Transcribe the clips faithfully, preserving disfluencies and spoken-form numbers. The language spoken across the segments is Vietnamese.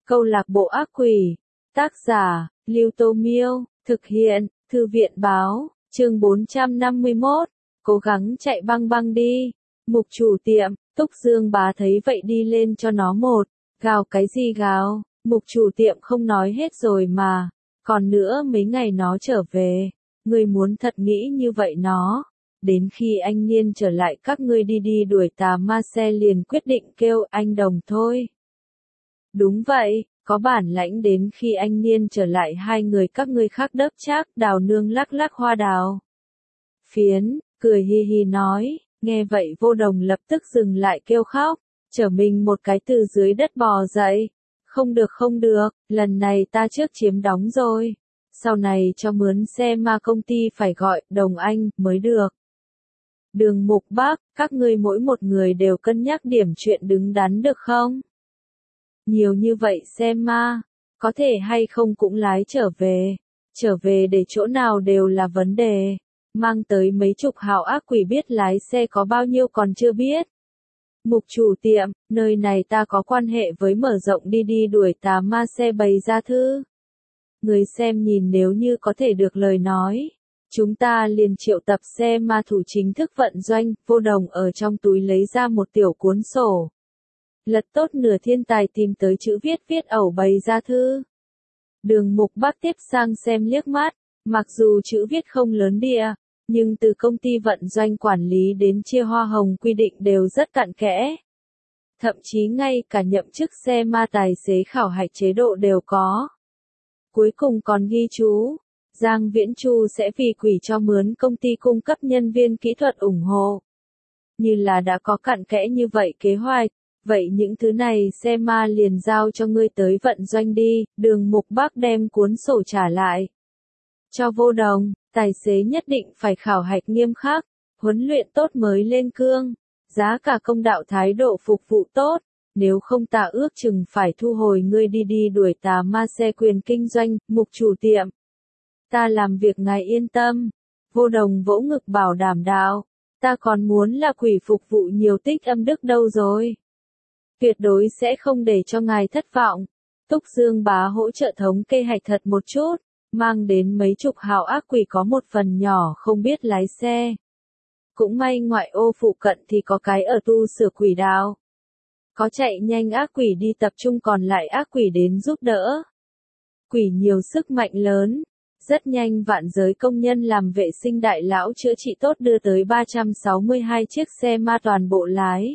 Câu lạc bộ ác quỷ. Tác giả, Lưu Tô Miêu. Thực hiện, Thư viện báo. Chương bốn trăm năm mươi mốt. Cố gắng chạy băng băng đi. Mục chủ tiệm, Túc Dương Bá thấy vậy đi lên cho nó một. Gào cái gì gào, mục chủ tiệm không nói hết rồi mà. Còn nữa mấy ngày nó trở về. Ngươi muốn thật nghĩ như vậy nó. Đến khi anh Niên trở lại các ngươi đi đi đuổi tà ma xe liền quyết định kêu anh Đồng thôi. Đúng vậy, có bản lãnh đến khi anh Niên trở lại hai người các ngươi khác đớp chắc. Đào Nương lắc lắc hoa đào. Phiến, cười hi hi nói, nghe vậy Vô Đồng lập tức dừng lại kêu khóc, trở mình một cái từ dưới đất bò dậy. Không được không được, lần này ta trước chiếm đóng rồi. Sau này cho mướn xe ma công ty phải gọi Đồng Anh mới được. Đường Mục Bác, các ngươi mỗi một người đều cân nhắc điểm chuyện đứng đắn được không? Nhiều như vậy xe ma, có thể hay không cũng lái trở về. Trở về để chỗ nào đều là vấn đề. Mang tới mấy chục hào ác quỷ biết lái xe có bao nhiêu còn chưa biết. Mục chủ tiệm, nơi này ta có quan hệ với mở rộng đi đi đuổi tà ma xe bày ra thư. Người xem nhìn nếu như có thể được lời nói. Chúng ta liền triệu tập xe ma thủ chính thức vận doanh. Vô Đồng ở trong túi lấy ra một tiểu cuốn sổ. Lật tốt nửa thiên tài tìm tới chữ viết viết ẩu bày ra thư. Đường Mục Bác tiếp sang xem liếc mắt. Mặc dù chữ viết không lớn địa, nhưng từ công ty vận doanh quản lý đến chia hoa hồng quy định đều rất cặn kẽ. Thậm chí ngay cả nhậm chức xe ma tài xế khảo hạch chế độ đều có. Cuối cùng còn ghi chú, Giang Viễn Chu sẽ vì quỷ cho mướn công ty cung cấp nhân viên kỹ thuật ủng hộ. Như là đã có cặn kẽ như vậy kế hoạch, vậy những thứ này xe ma liền giao cho ngươi tới vận doanh đi. Đường Mục Bác đem cuốn sổ trả lại cho Vô Đồng, tài xế nhất định phải khảo hạch nghiêm khắc, huấn luyện tốt mới lên cương, giá cả công đạo thái độ phục vụ tốt, nếu không ta ước chừng phải thu hồi ngươi đi đi đuổi tà ma xe quyền kinh doanh. Mục chủ tiệm, ta làm việc ngài yên tâm. Vô Đồng vỗ ngực bảo đảm đạo, ta còn muốn là quỷ phục vụ nhiều tích âm đức đâu rồi. Tuyệt đối sẽ không để cho ngài thất vọng. Túc Dương Bá hỗ trợ thống kê hạch thật một chút. Mang đến mấy chục hào ác quỷ có một phần nhỏ không biết lái xe. Cũng may ngoại ô phụ cận thì có cái ở tu sửa quỷ đạo. Có chạy nhanh ác quỷ đi tập trung còn lại ác quỷ đến giúp đỡ. Quỷ nhiều sức mạnh lớn. Rất nhanh vạn giới công nhân làm vệ sinh đại lão chữa trị tốt đưa tới ba trăm sáu mươi hai chiếc xe ma toàn bộ lái.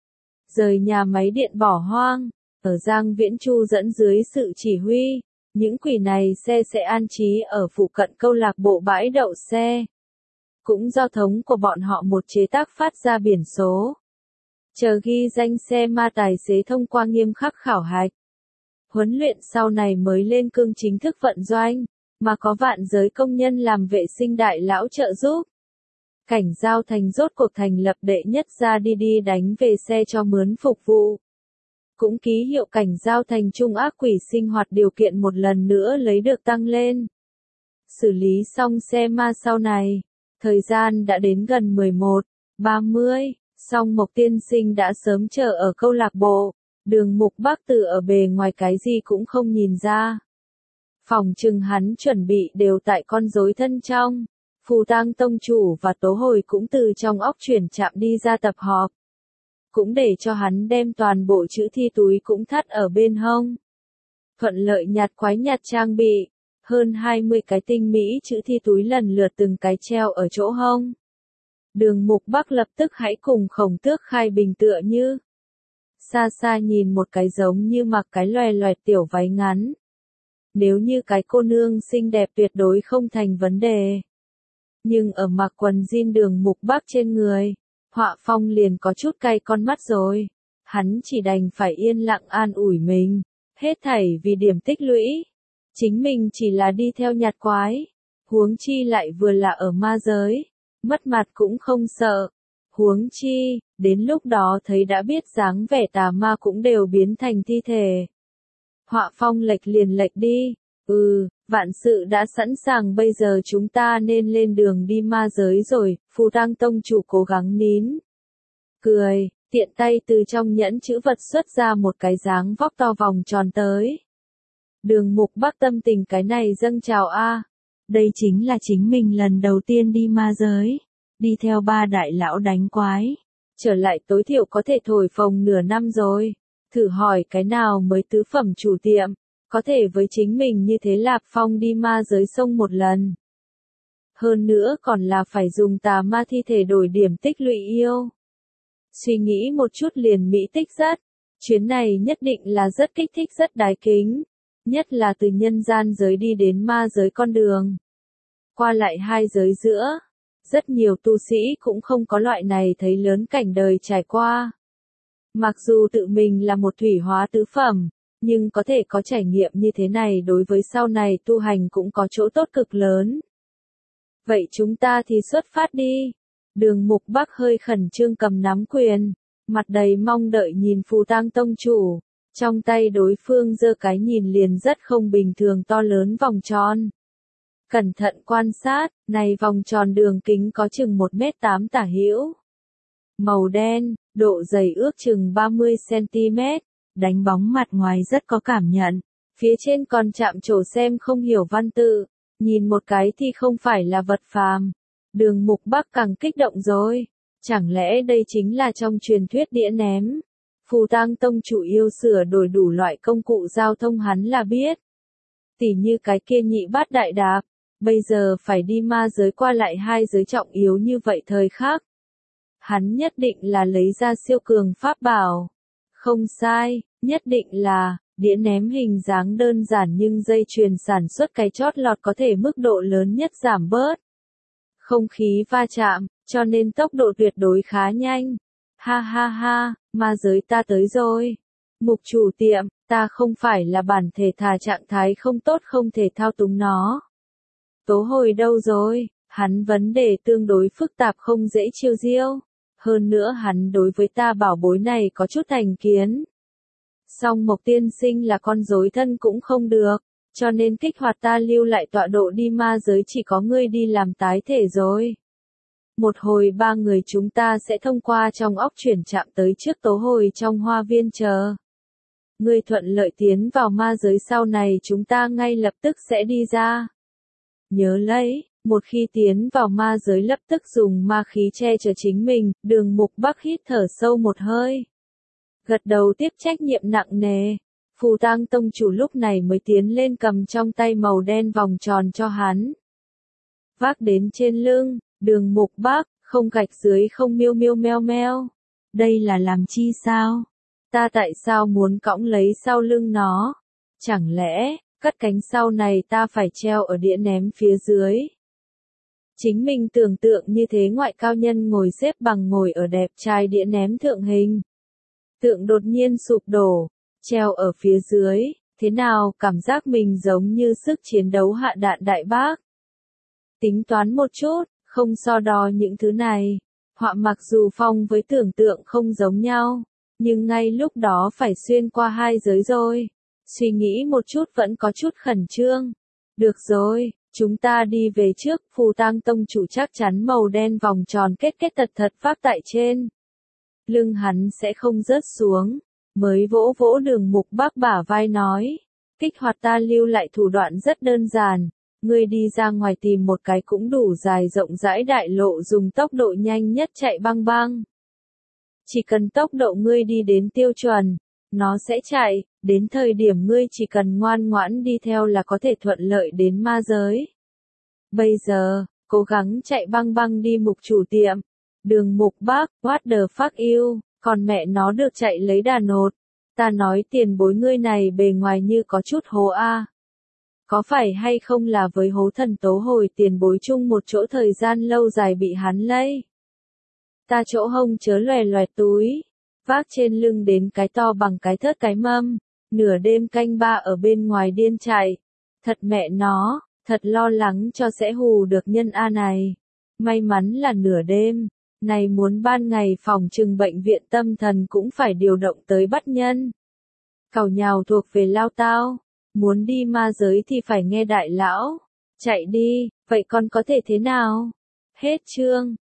Rời nhà máy điện bỏ hoang. Ở Giang Viễn Chu dẫn dưới sự chỉ huy. Những quỷ này xe sẽ an trí ở phụ cận câu lạc bộ bãi đậu xe. Cũng do thống của bọn họ một chế tác phát ra biển số. Chờ ghi danh xe ma tài xế thông qua nghiêm khắc khảo hạch. Huấn luyện sau này mới lên cương chính thức vận doanh, mà có vạn giới công nhân làm vệ sinh đại lão trợ giúp. Cảnh Giao Thành rốt cuộc thành lập đệ nhất ra đi đi đánh về xe cho mướn phục vụ. Cũng ký hiệu Cảnh Giao Thành trung ác quỷ sinh hoạt điều kiện một lần nữa lấy được tăng lên. Xử lý xong xe ma sau này, thời gian đã đến gần mười một, ba mươi, song Mộc Tiên Sinh đã sớm chờ ở câu lạc bộ. Đường Mục Bác từ ở bề ngoài cái gì cũng không nhìn ra. Phòng trừng hắn chuẩn bị đều tại con rối thân trong. Phù Tang tông chủ và Tố Hồi cũng từ trong óc chuyển chạm đi ra tập họp. Cũng để cho hắn đem toàn bộ chữ thi túi cũng thắt ở bên hông. Thuận lợi nhặt quái nhặt trang bị, hơn hai mươi cái tinh mỹ chữ thi túi lần lượt từng cái treo ở chỗ hông. Đường Mục Bác lập tức hãy cùng Khổng Tước Khai Bình tựa như. Xa xa nhìn một cái giống như mặc cái loè loẹt tiểu váy ngắn. Nếu như cái cô nương xinh đẹp tuyệt đối không thành vấn đề. Nhưng ở mặc quần jean Đường Mục Bác trên người. Họa Phong liền có chút cay con mắt rồi. Hắn chỉ đành phải yên lặng an ủi mình. Hết thảy vì điểm tích lũy. Chính mình chỉ là đi theo nhặt quái. Huống chi lại vừa là ở ma giới. Mất mặt cũng không sợ. Huống chi, đến lúc đó thấy đã biết dáng vẻ tà ma cũng đều biến thành thi thể. Họa Phong lệch liền lệch đi. Ừ, vạn sự đã sẵn sàng bây giờ chúng ta nên lên đường đi ma giới rồi. Phù Tang tông chủ cố gắng nín cười, tiện tay từ trong nhẫn chữ vật xuất ra một cái dáng vóc to vòng tròn tới. Đường Mục Bắc tâm tình cái này dâng trào a. Đây chính là chính mình lần đầu tiên đi ma giới, đi theo ba đại lão đánh quái. Trở lại tối thiểu có thể thổi phồng nửa năm rồi. Thử hỏi cái nào mới tứ phẩm chủ tiệm, có thể với chính mình như thế Lạp Phong đi ma giới sông một lần. Hơn nữa còn là phải dùng tà ma thi thể đổi điểm tích lũy yêu. Suy nghĩ một chút liền mỹ tích rất. Chuyến này nhất định là rất kích thích rất đái kính. Nhất là từ nhân gian giới đi đến ma giới con đường. Qua lại hai giới giữa. Rất nhiều tu sĩ cũng không có loại này thấy lớn cảnh đời trải qua. Mặc dù tự mình là một thủy hóa tứ phẩm, nhưng có thể có trải nghiệm như thế này đối với sau này tu hành cũng có chỗ tốt cực lớn. Vậy chúng ta thì xuất phát đi. Đường Mục Bắc hơi khẩn trương cầm nắm quyền, mặt đầy mong đợi nhìn Phù Tang tông chủ, trong tay đối phương giơ cái nhìn liền rất không bình thường to lớn vòng tròn. Cẩn thận quan sát, này vòng tròn đường kính có chừng một mét tám tả hữu. Màu đen, độ dày ước chừng ba mươi xăng-ti-mét, đánh bóng mặt ngoài rất có cảm nhận. Phía trên còn chạm trổ xem không hiểu văn tự, nhìn một cái thì không phải là vật phàm. Đường Mục Bắc càng kích động rồi. Chẳng lẽ đây chính là trong truyền thuyết đĩa ném? Phù Tang tông chủ yêu sửa đổi đủ loại công cụ giao thông hắn là biết. Tỉ như cái kia nhị bát đại đạp, bây giờ phải đi ma giới qua lại hai giới trọng yếu như vậy thời khắc. Hắn nhất định là lấy ra siêu cường pháp bảo. Không sai, nhất định là, đĩa ném hình dáng đơn giản nhưng dây chuyền sản xuất cái chót lọt có thể mức độ lớn nhất giảm bớt. Không khí va chạm, cho nên tốc độ tuyệt đối khá nhanh. Ha ha ha, ma giới ta tới rồi. Mục chủ tiệm, ta không phải là bản thể thà trạng thái không tốt không thể thao túng nó. Tố hồi đâu rồi, hắn vấn đề tương đối phức tạp không dễ chiêu diêu. Hơn nữa hắn đối với ta bảo bối này có chút thành kiến. Song Mộc tiên sinh là con rối thân cũng không được, cho nên kích hoạt ta lưu lại tọa độ đi ma giới chỉ có ngươi đi làm tái thể rồi. Một hồi ba người chúng ta sẽ thông qua trong óc chuyển chạm tới trước tố hồi trong hoa viên chờ. Ngươi thuận lợi tiến vào ma giới sau này chúng ta ngay lập tức sẽ đi ra. Nhớ lấy, một khi tiến vào ma giới lập tức dùng ma khí che chở chính mình, Đường Mục Bắc hít thở sâu một hơi. Gật đầu tiếp trách nhiệm nặng nề. Phù Tang tông chủ lúc này mới tiến lên cầm trong tay màu đen vòng tròn cho hắn. Vác đến trên lưng, Đường Mục Bắc, không gạch dưới không miêu miêu meo meo. Đây là làm chi sao? Ta tại sao muốn cõng lấy sau lưng nó? Chẳng lẽ, cất cánh sau này ta phải treo ở đĩa ném phía dưới? Chính mình tưởng tượng như thế ngoại cao nhân ngồi xếp bằng ngồi ở đẹp trai đĩa ném thượng hình. Tượng đột nhiên sụp đổ, treo ở phía dưới, thế nào cảm giác mình giống như sức chiến đấu hạ đạn đại bác. Tính toán một chút, không so đo những thứ này, họa mặc dù phong với tưởng tượng không giống nhau, nhưng ngay lúc đó phải xuyên qua hai giới rồi. Suy nghĩ một chút vẫn có chút khẩn trương. Được rồi, chúng ta đi về trước, Phù Tang tông chủ chắc chắn màu đen vòng tròn kết kết tật thật pháp tại trên. Lưng hắn sẽ không rớt xuống, mới vỗ vỗ Đường Mục Bắc bả vai nói. Kích hoạt ta lưu lại thủ đoạn rất đơn giản, ngươi đi ra ngoài tìm một cái cũng đủ dài rộng rãi đại lộ dùng tốc độ nhanh nhất chạy băng băng. Chỉ cần tốc độ ngươi đi đến tiêu chuẩn, nó sẽ chạy, đến thời điểm ngươi chỉ cần ngoan ngoãn đi theo là có thể thuận lợi đến ma giới. Bây giờ, cố gắng chạy băng băng đi Mục chủ tiệm. Đường Mục Bắc, what the fuck you, còn mẹ nó được chạy lấy đà nột. Ta nói tiền bối ngươi này bề ngoài như có chút hố a. Có phải hay không là với hố thần tố hồi tiền bối chung một chỗ thời gian lâu dài bị hắn lây. Ta chỗ hông chớ lòe loẹt túi, vác trên lưng đến cái to bằng cái thớt cái mâm, nửa đêm canh ba ở bên ngoài điên chạy. Thật mẹ nó, thật lo lắng cho sẽ hù được nhân A này. May mắn là nửa đêm, này muốn ban ngày phòng trừng bệnh viện tâm thần cũng phải điều động tới bắt nhân. Càu nhào thuộc về lao tao, muốn đi ma giới thì phải nghe đại lão. Chạy đi, vậy con có thể thế nào? Hết chương.